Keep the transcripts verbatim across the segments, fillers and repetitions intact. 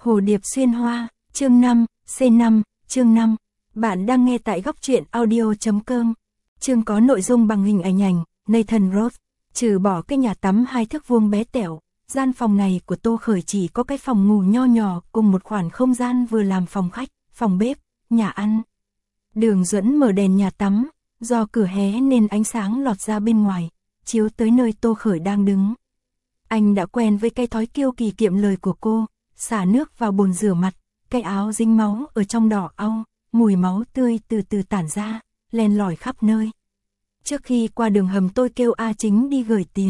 Hồ điệp xuyên hoa, chương năm, C năm, chương năm. Bạn đang nghe tại góc truyện audio chấm com. Chương có nội dung bằng hình ảnh ảnh, Nathan Roth. Trừ bỏ cái nhà tắm hai thước vuông bé tẹo, gian phòng này của Tô Khởi chỉ có cái phòng ngủ nho nhỏ cùng một khoảng không gian vừa làm phòng khách, phòng bếp, nhà ăn. Đường Duẫn mở đèn nhà tắm, do cửa hé nên ánh sáng lọt ra bên ngoài, chiếu tới nơi Tô Khởi đang đứng. Anh đã quen với cái thói kiêu kỳ kiệm lời của cô, xả nước vào bồn rửa mặt, cái áo dính máu ở trong đỏ au, mùi máu tươi từ từ tản ra, len lỏi khắp nơi. Trước khi qua đường hầm tôi kêu A Chính đi gửi tiền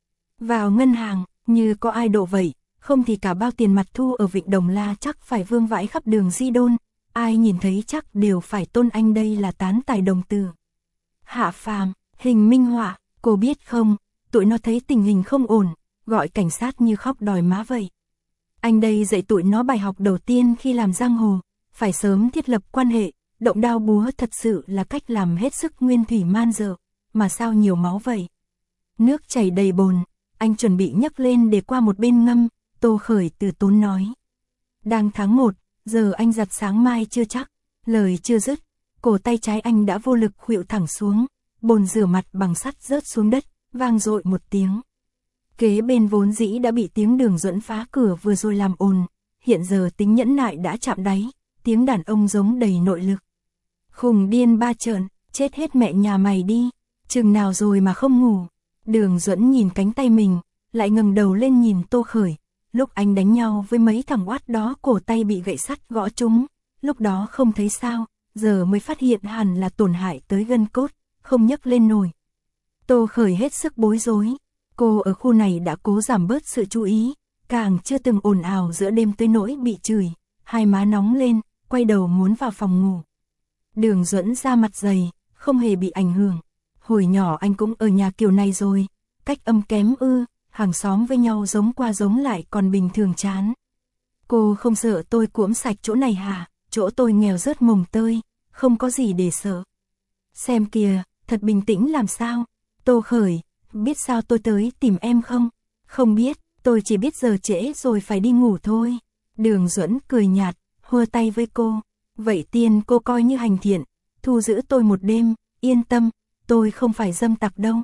vào ngân hàng, như có ai độ vậy, không thì cả bao tiền mặt thu ở Vịnh Đồng La chắc phải vương vãi khắp đường Di Đôn, ai nhìn thấy chắc đều phải tôn anh đây là tán tài đồng từ. Hạ phàm, hình minh họa, cô biết không, tụi nó thấy tình hình không ổn, gọi cảnh sát như khóc đòi má vậy. Anh đây dạy tụi nó bài học đầu tiên khi làm giang hồ, phải sớm thiết lập quan hệ, động đao búa thật sự là cách làm hết sức nguyên thủy man dợ, mà sao nhiều máu vậy. Nước chảy đầy bồn, anh chuẩn bị nhấc lên để qua một bên ngâm, Tô Khởi từ tốn nói. Đang tháng một, giờ anh giặt sáng mai chưa chắc, lời chưa dứt, cổ tay trái anh đã vô lực khuỵu thẳng xuống, bồn rửa mặt bằng sắt rớt xuống đất, vang dội một tiếng. Kế bên vốn dĩ đã bị tiếng Đường Duẫn phá cửa vừa rồi làm ồn, hiện giờ tính nhẫn nại đã chạm đáy, tiếng đàn ông giống đầy nội lực. Khùng điên ba trợn, chết hết mẹ nhà mày đi, chừng nào rồi mà không ngủ. Đường Duẫn nhìn cánh tay mình, lại ngẩng đầu lên nhìn Tô Khởi, lúc anh đánh nhau với mấy thằng oát đó cổ tay bị gậy sắt gõ trúng, lúc đó không thấy sao, giờ mới phát hiện hẳn là tổn hại tới gân cốt, không nhấc lên nổi. Tô Khởi hết sức bối rối. Cô ở khu này đã cố giảm bớt sự chú ý, càng chưa từng ồn ào giữa đêm tới nỗi bị chửi, hai má nóng lên, quay đầu muốn vào phòng ngủ. Đường Duẫn ra mặt dày, không hề bị ảnh hưởng. Hồi nhỏ anh cũng ở nhà kiểu này rồi, cách âm kém ư, hàng xóm với nhau giống qua giống lại còn bình thường chán. Cô không sợ tôi cuỗm sạch chỗ này hả, chỗ tôi nghèo rớt mồng tơi, không có gì để sợ. Xem kìa, thật bình tĩnh làm sao, Tô Khởi. Biết sao tôi tới tìm em không? Không biết, tôi chỉ biết giờ trễ rồi phải đi ngủ thôi. Đường Duẫn cười nhạt, hùa tay với cô. Vậy tiên cô coi như hành thiện, thu giữ tôi một đêm, yên tâm, tôi không phải dâm tặc đâu.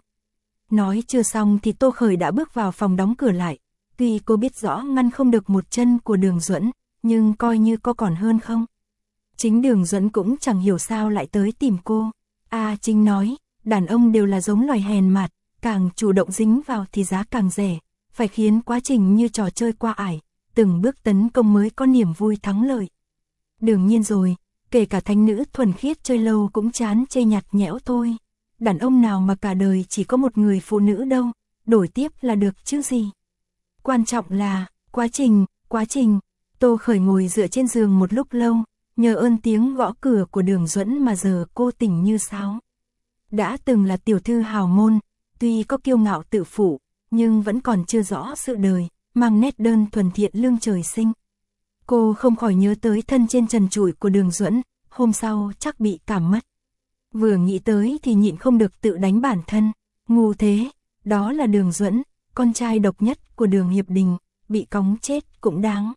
Nói chưa xong thì Tô Khởi đã bước vào phòng đóng cửa lại. Tuy cô biết rõ ngăn không được một chân của Đường Duẫn, nhưng coi như có còn hơn không. Chính Đường Duẫn cũng chẳng hiểu sao lại tới tìm cô. À Chính nói, đàn ông đều là giống loài hèn mạt. Càng chủ động dính vào thì giá càng rẻ, phải khiến quá trình như trò chơi qua ải, từng bước tấn công mới có niềm vui thắng lợi. Đương nhiên rồi, kể cả thánh nữ thuần khiết chơi lâu cũng chán chê nhạt nhẽo thôi. Đàn ông nào mà cả đời chỉ có một người phụ nữ đâu, đổi tiếp là được chứ gì. Quan trọng là, quá trình, quá trình. Tô Khởi ngồi dựa trên giường một lúc lâu, nhờ ơn tiếng gõ cửa của Đường Duẫn mà giờ cô tỉnh như sáo. Đã từng là tiểu thư hào môn, tuy có kiêu ngạo tự phụ, nhưng vẫn còn chưa rõ sự đời, mang nét đơn thuần thiện lương trời sinh. Cô không khỏi nhớ tới thân trên trần trụi của Đường Duẫn, hôm sau chắc bị cảm mất. Vừa nghĩ tới thì nhịn không được tự đánh bản thân, ngu thế, đó là Đường Duẫn, con trai độc nhất của Đường Hiệp Đình, bị cóng chết cũng đáng.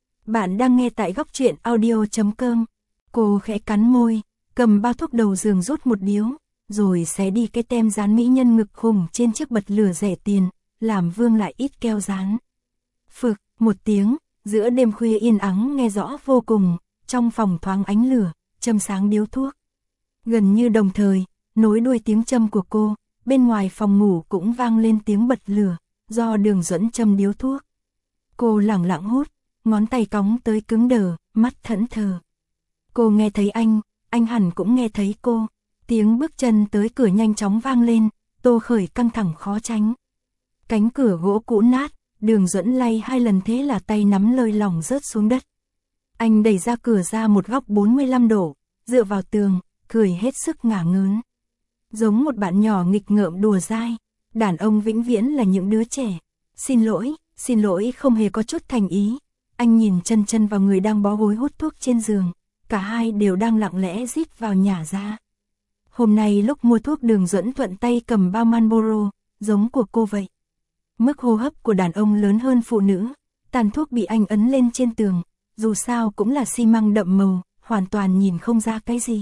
Bạn đang nghe tại góc truyện audio chấm com. Cô khẽ cắn môi, cầm bao thuốc đầu giường rút một điếu, rồi xé đi cái tem dán mỹ nhân ngực khủng trên chiếc bật lửa rẻ tiền, làm vương lại ít keo dán. Phực, một tiếng, giữa đêm khuya yên ắng nghe rõ vô cùng, trong phòng thoáng ánh lửa, châm sáng điếu thuốc. Gần như đồng thời, nối đuôi tiếng châm của cô, bên ngoài phòng ngủ cũng vang lên tiếng bật lửa, do Đường Duẫn châm điếu thuốc. Cô lẳng lặng hút, ngón tay cóng tới cứng đờ, mắt thẫn thờ. Cô nghe thấy anh, anh hẳn cũng nghe thấy cô. Tiếng bước chân tới cửa nhanh chóng vang lên, Tô Khởi căng thẳng khó tránh. Cánh cửa gỗ cũ nát, Đường Duẫn lay hai lần thế là tay nắm lơi lỏng rớt xuống đất. Anh đẩy ra cửa ra một góc bốn mươi lăm độ, dựa vào tường, cười hết sức ngả ngớn. Giống một bạn nhỏ nghịch ngợm đùa dai, đàn ông vĩnh viễn là những đứa trẻ. Xin lỗi, xin lỗi không hề có chút thành ý. Anh nhìn chân chân vào người đang bó gối hút thuốc trên giường, cả hai đều đang lặng lẽ rít vào nhả ra. Hôm nay lúc mua thuốc Đường Duẫn thuận tay cầm bao Marlboro, giống của cô vậy. Mức hô hấp của đàn ông lớn hơn phụ nữ, tàn thuốc bị anh ấn lên trên tường, dù sao cũng là xi măng đậm màu, hoàn toàn nhìn không ra cái gì.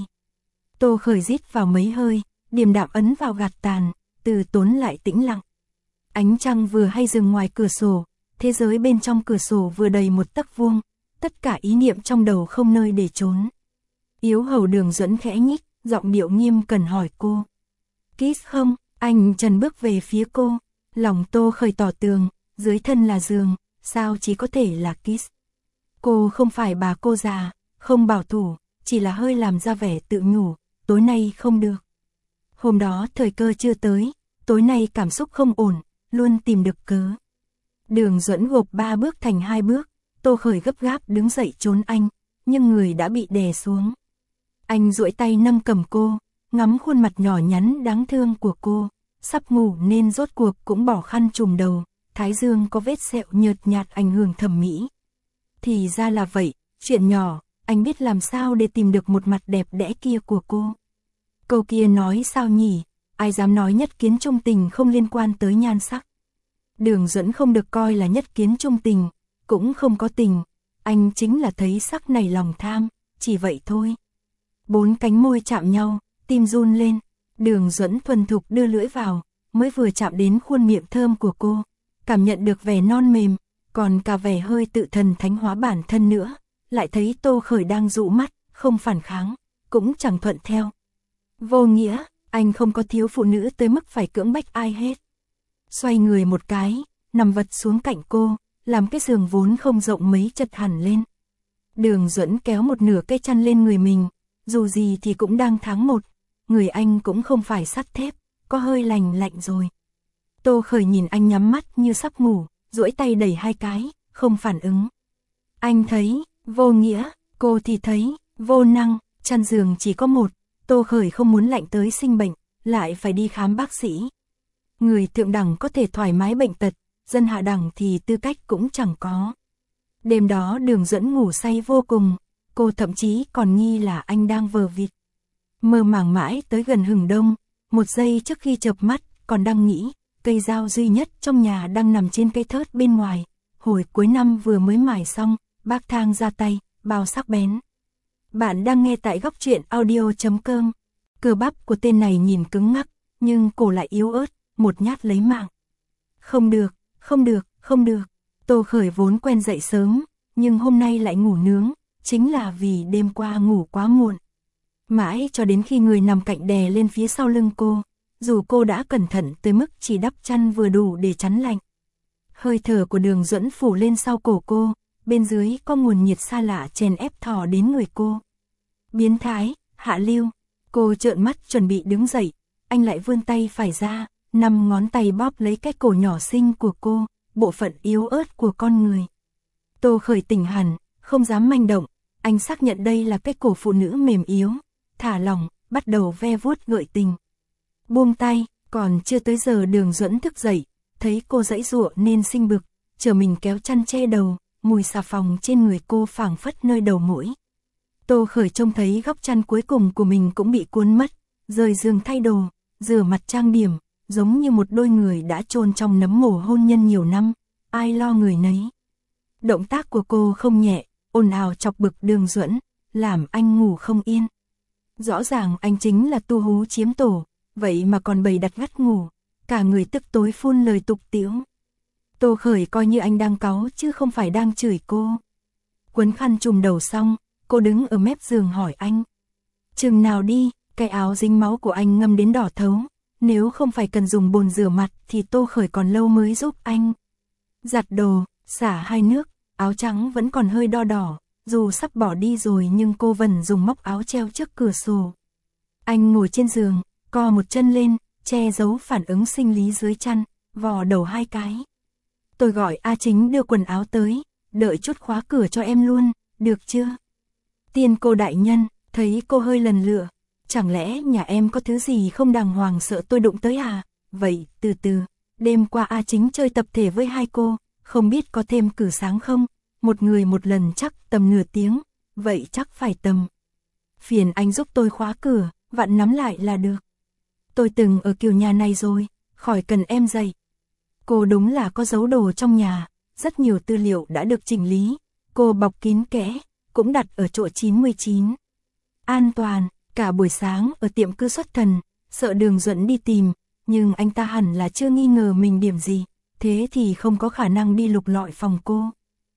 Tô Khởi rít vào mấy hơi, điềm đạm ấn vào gạt tàn, Từ Tốn lại tĩnh lặng. Ánh trăng vừa hay dừng ngoài cửa sổ, thế giới bên trong cửa sổ vừa đầy một tấc vuông, tất cả ý niệm trong đầu không nơi để trốn. Yếu hầu Đường Duẫn khẽ nhích, giọng điệu nghiêm cẩn hỏi cô. Kiss không? Anh Trần bước về phía cô, lòng Tô Khởi tỏ tường, dưới thân là giường, sao chỉ có thể là kiss. Cô không phải bà cô già, không bảo thủ, chỉ là hơi làm ra vẻ tự nhủ, tối nay không được. Hôm đó thời cơ chưa tới, tối nay cảm xúc không ổn, luôn tìm được cớ. Đường Duẫn gộp ba bước thành hai bước, Tô Khởi gấp gáp đứng dậy trốn anh, nhưng người đã bị đè xuống. Anh duỗi tay nâng cầm cô, ngắm khuôn mặt nhỏ nhắn đáng thương của cô, sắp ngủ nên rốt cuộc cũng bỏ khăn trùm đầu, thái dương có vết sẹo nhợt nhạt ảnh hưởng thẩm mỹ. Thì ra là vậy, chuyện nhỏ, anh biết làm sao để tìm được một mặt đẹp đẽ kia của cô. Câu kia nói sao nhỉ, ai dám nói nhất kiến trung tình không liên quan tới nhan sắc. Đường Duẫn không được coi là nhất kiến trung tình, cũng không có tình, anh chính là thấy sắc này lòng tham, chỉ vậy thôi. Bốn cánh môi chạm nhau, tim run lên, Đường Duẫn thuần thục đưa lưỡi vào, mới vừa chạm đến khuôn miệng thơm của cô, cảm nhận được vẻ non mềm, còn cả vẻ hơi tự thần thánh hóa bản thân nữa, lại thấy Tô Khởi đang dụ mắt, không phản kháng, cũng chẳng thuận theo. Vô nghĩa, anh không có thiếu phụ nữ tới mức phải cưỡng bách ai hết. Xoay người một cái, nằm vật xuống cạnh cô, làm cái giường vốn không rộng mấy chật hẳn lên. Đường Duẫn kéo một nửa cây chăn lên người mình, dù gì thì cũng đang tháng một, người anh cũng không phải sắt thép, có hơi lành lạnh rồi. Tô Khởi nhìn anh nhắm mắt như sắp ngủ, duỗi tay đẩy hai cái, không phản ứng. Anh thấy, vô nghĩa, cô thì thấy, vô năng, chăn giường chỉ có một, Tô Khởi không muốn lạnh tới sinh bệnh, lại phải đi khám bác sĩ. Người thượng đẳng có thể thoải mái bệnh tật, dân hạ đẳng thì tư cách cũng chẳng có. Đêm đó Đường Duẫn ngủ say vô cùng, cô thậm chí còn nghi là anh đang vờ vịt. Mơ màng mãi tới gần hừng đông, một giây trước khi chợp mắt, còn đang nghĩ, cây dao duy nhất trong nhà đang nằm trên cây thớt bên ngoài, hồi cuối năm vừa mới mài xong, bác Thang ra tay, bao sắc bén. Bạn đang nghe tại góc truyện audio chấm com. Cơ bắp của tên này nhìn cứng ngắc, nhưng cổ lại yếu ớt, một nhát lấy mạng. Không được, không được, không được. Tô Khởi vốn quen dậy sớm, nhưng hôm nay lại ngủ nướng, chính là vì đêm qua ngủ quá muộn. Mãi cho đến khi người nằm cạnh đè lên phía sau lưng cô, dù cô đã cẩn thận tới mức chỉ đắp chăn vừa đủ để chắn lạnh. Hơi thở của Đường Duẫn phủ lên sau cổ cô, bên dưới có nguồn nhiệt xa lạ chèn ép thò đến người cô. Biến thái, hạ lưu, cô trợn mắt chuẩn bị đứng dậy, anh lại vươn tay phải ra, năm ngón tay bóp lấy cái cổ nhỏ xinh của cô, bộ phận yếu ớt của con người. Tô Khởi tỉnh hẳn, không dám manh động, anh xác nhận đây là cái cổ phụ nữ mềm yếu, thả lỏng, bắt đầu ve vuốt gợi tình. Buông tay, còn chưa tới giờ Đường Duẫn thức dậy, thấy cô giãy giụa nên sinh bực, chờ mình kéo chăn che đầu, mùi xà phòng trên người cô phảng phất nơi đầu mũi. Tô Khởi trông thấy góc chăn cuối cùng của mình cũng bị cuốn mất, rời giường thay đồ, rửa mặt trang điểm, giống như một đôi người đã chôn trong nấm mồ hôn nhân nhiều năm, ai lo người nấy. Động tác của cô không nhẹ, ồn ào chọc bực Đường Duẫn, làm anh ngủ không yên. Rõ ràng anh chính là tu hú chiếm tổ, vậy mà còn bày đặt gắt ngủ, cả người tức tối phun lời tục tĩu. Tô Khởi coi như anh đang cáu chứ không phải đang chửi cô. Quấn khăn trùm đầu xong, cô đứng ở mép giường hỏi anh. Chừng nào đi, cái áo dính máu của anh ngâm đến đỏ thấu, nếu không phải cần dùng bồn rửa mặt thì Tô Khởi còn lâu mới giúp anh. Giặt đồ, xả hai nước, áo trắng vẫn còn hơi đo đỏ, dù sắp bỏ đi rồi nhưng cô vẫn dùng móc áo treo trước cửa sổ. Anh ngồi trên giường, co một chân lên, che giấu phản ứng sinh lý dưới chăn, vò đầu hai cái. Tôi gọi A Chính đưa quần áo tới, đợi chút khóa cửa cho em luôn, được chưa? Tiên cô đại nhân, thấy cô hơi lần lựa, chẳng lẽ nhà em có thứ gì không đàng hoàng sợ tôi đụng tới à? Vậy, từ từ, đêm qua A Chính chơi tập thể với hai cô, không biết có thêm cử sáng không? Một người một lần chắc tầm nửa tiếng, vậy chắc phải tầm. Phiền anh giúp tôi khóa cửa, vặn nắm lại là được. Tôi từng ở kiểu nhà này rồi, khỏi cần em dạy. Cô đúng là có giấu đồ trong nhà, rất nhiều tư liệu đã được chỉnh lý, cô bọc kín kẽ, cũng đặt ở chỗ chín mươi chín. An toàn, cả buổi sáng ở tiệm cư xuất thần, sợ Đường Duẫn đi tìm, nhưng anh ta hẳn là chưa nghi ngờ mình điểm gì, thế thì không có khả năng đi lục lọi phòng cô.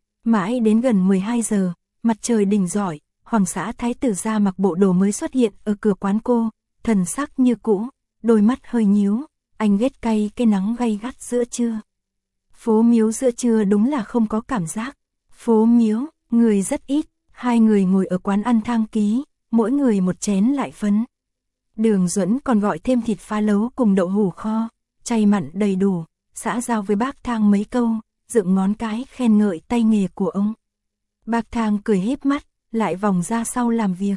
Mãi đến gần mười hai giờ, mặt trời đỉnh rọi, Hoàng xã thái tử gia mặc bộ đồ mới xuất hiện ở cửa quán cô, thần sắc như cũ, đôi mắt hơi nhíu, anh ghét cay cái nắng gay gắt giữa trưa. Phố Miếu giữa trưa đúng là không có cảm giác. Phố Miếu, người rất ít, hai người ngồi ở quán ăn Thang Ký, mỗi người một chén lại phấn. Đường Duẫn còn gọi thêm thịt phá lấu cùng đậu hủ kho, chay mặn đầy đủ, xã giao với bác Thang mấy câu, dựng ngón cái khen ngợi tay nghề của ông. Bác Thang cười híp mắt, lại vòng ra sau làm việc.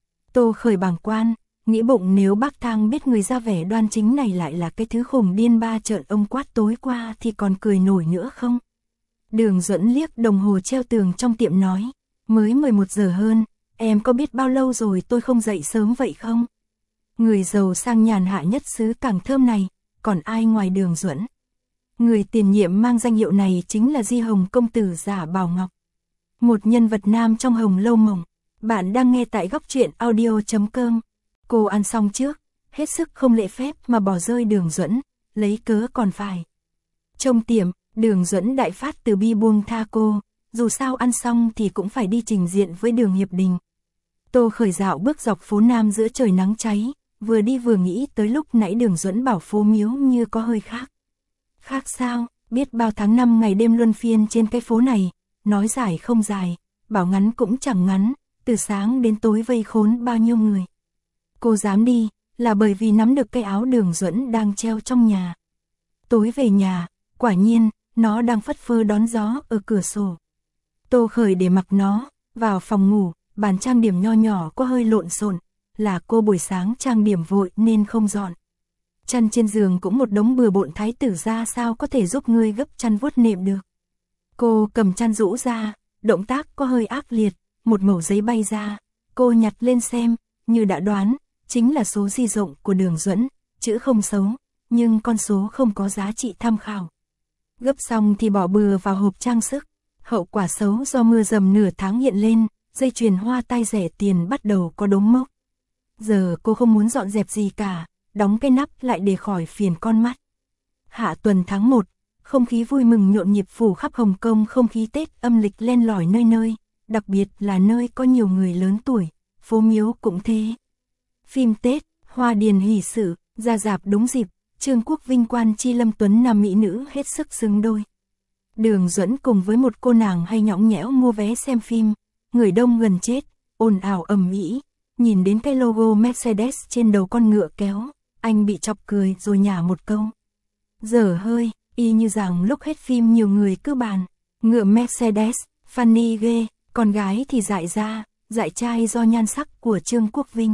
Tô Khởi bàng quan, nghĩ bụng nếu bác Thang biết người ra vẻ đoan chính này lại là cái thứ khủng điên ba trợn ông quát tối qua thì còn cười nổi nữa không? Đường Duẫn liếc đồng hồ treo tường trong tiệm nói, mới mười một giờ hơn, em có biết bao lâu rồi tôi không dậy sớm vậy không? Người giàu sang nhàn hạ nhất xứ Càng Thơm này, còn ai ngoài Đường Duẫn? Người tiền nhiệm mang danh hiệu này chính là Di Hồng công tử giả Bảo Ngọc. Một nhân vật nam trong Hồng Lâu Mộng. Bạn đang nghe tại góc truyện audio chấm com. Cô ăn xong trước, hết sức không lễ phép mà bỏ rơi Đường Duẫn, lấy cớ còn phải. Trong tiệm, Đường Duẫn đại phát từ bi buông tha cô, dù sao ăn xong thì cũng phải đi trình diện với Đường Hiệp Đình. Tô Khởi dạo bước dọc phố Nam giữa trời nắng cháy, vừa đi vừa nghĩ tới lúc nãy Đường Duẫn bảo phố Miếu như có hơi khác. Khác sao, biết bao tháng năm ngày đêm luân phiên trên cái phố này, nói dài không dài, bảo ngắn cũng chẳng ngắn, từ sáng đến tối vây khốn bao nhiêu người. Cô dám đi, là bởi vì nắm được cái áo Đường Duẫn đang treo trong nhà. Tối về nhà, quả nhiên, nó đang phất phơ đón gió ở cửa sổ. Tô Khởi để mặc nó, vào phòng ngủ, bàn trang điểm nho nhỏ có hơi lộn xộn, là cô buổi sáng trang điểm vội nên không dọn. Chăn trên giường cũng một đống bừa bộn, thái tử ra sao có thể giúp ngươi gấp chăn vuốt nệm được. Cô cầm chăn rũ ra, động tác có hơi ác liệt, một mẩu giấy bay ra, cô nhặt lên xem, như đã đoán, chính là số di động của Đường Duẫn, chữ không xấu, nhưng con số không có giá trị tham khảo. Gấp xong thì bỏ bừa vào hộp trang sức, hậu quả xấu do mưa dầm nửa tháng hiện lên, dây chuyền hoa tai rẻ tiền bắt đầu có đốm mốc. Giờ cô không muốn dọn dẹp gì cả, đóng cái nắp lại để khỏi phiền con mắt. Hạ tuần tháng một, không khí vui mừng nhộn nhịp phủ khắp Hồng Kông, không khí Tết âm lịch len lỏi nơi nơi, đặc biệt là nơi có nhiều người lớn tuổi, phố Miếu cũng thế. Phim Tết, Hoa Điền hỷ sự, ra rạp đúng dịp, Trương Quốc Vinh Quan Chi Lâm Tuấn nam mỹ nữ hết sức xứng đôi. Đường Duẫn cùng với một cô nàng hay nhõng nhẽo mua vé xem phim, người đông gần chết, ồn ào ầm ĩ, nhìn đến cái logo Mercedes trên đầu con ngựa kéo, anh bị chọc cười rồi nhả một câu. Dở hơi, y như rằng lúc hết phim nhiều người cứ bàn, ngựa Mercedes, funny ghê, con gái thì dại ra, dại trai do nhan sắc của Trương Quốc Vinh.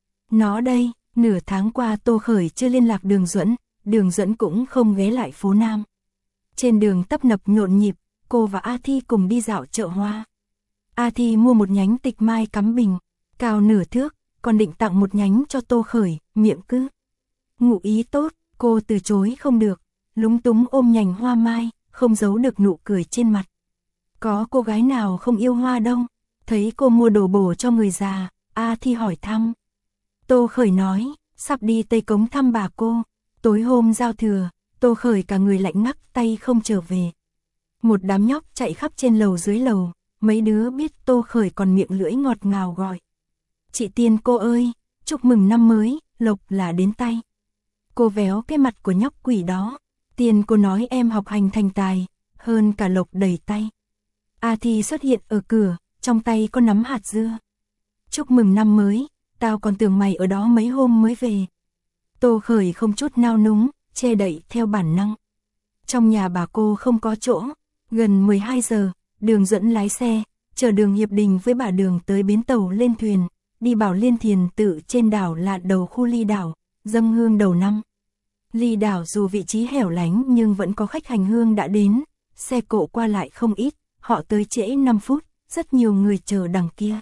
Nó đây, nửa tháng qua Tô Khởi chưa liên lạc Đường Duẫn, Đường Duẫn cũng không ghé lại phố Nam. Trên đường tấp nập nhộn nhịp, cô và A Thi cùng đi dạo chợ hoa. A Thi mua một nhánh tịch mai cắm bình, cao nửa thước, còn định tặng một nhánh cho Tô Khởi, miệng cứ ngụ ý tốt, cô từ chối không được, lúng túng ôm nhành hoa mai, không giấu được nụ cười trên mặt. Có cô gái nào không yêu hoa đâu, thấy cô mua đồ bổ cho người già, A Thi hỏi thăm. Tô Khởi nói, sắp đi Tây Cống thăm bà cô, tối hôm giao thừa, Tô Khởi cả người lạnh ngắt tay không trở về. Một đám nhóc chạy khắp trên lầu dưới lầu, mấy đứa biết Tô Khởi còn miệng lưỡi ngọt ngào gọi. Chị Tiên cô ơi, chúc mừng năm mới, lộc là đến tay. Cô véo cái mặt của nhóc quỷ đó, Tiên cô nói em học hành thành tài, hơn cả lộc đầy tay. A Thi xuất hiện ở cửa, trong tay có nắm hạt dưa. Chúc mừng năm mới, tao còn tưởng mày ở đó mấy hôm mới về. Tô Khởi không chút nao núng, che đậy theo bản năng. Trong nhà bà cô không có chỗ, gần mười hai giờ, Đường Duẫn lái xe, chở Đường Hiệp Đình với bà Đường tới bến tàu lên thuyền, đi Bảo Liên Thiền Tự trên đảo Lạn Đầu khu Ly Đảo, dâng hương đầu năm. Ly Đảo dù vị trí hẻo lánh nhưng vẫn có khách hành hương đã đến, xe cộ qua lại không ít, họ tới trễ năm phút, rất nhiều người chờ đằng kia.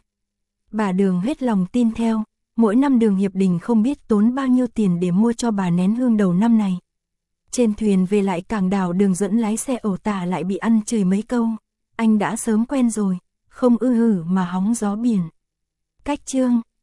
Bà Đường hết lòng tin theo, mỗi năm Đường Hiệp Đình không biết tốn bao nhiêu tiền để mua cho bà nén hương đầu năm này. Trên thuyền về lại cảng đảo, Đường Duẫn lái xe ẩu tả lại bị ăn chửi mấy câu, anh đã sớm quen rồi, không ư hử mà hóng gió biển. Cách chương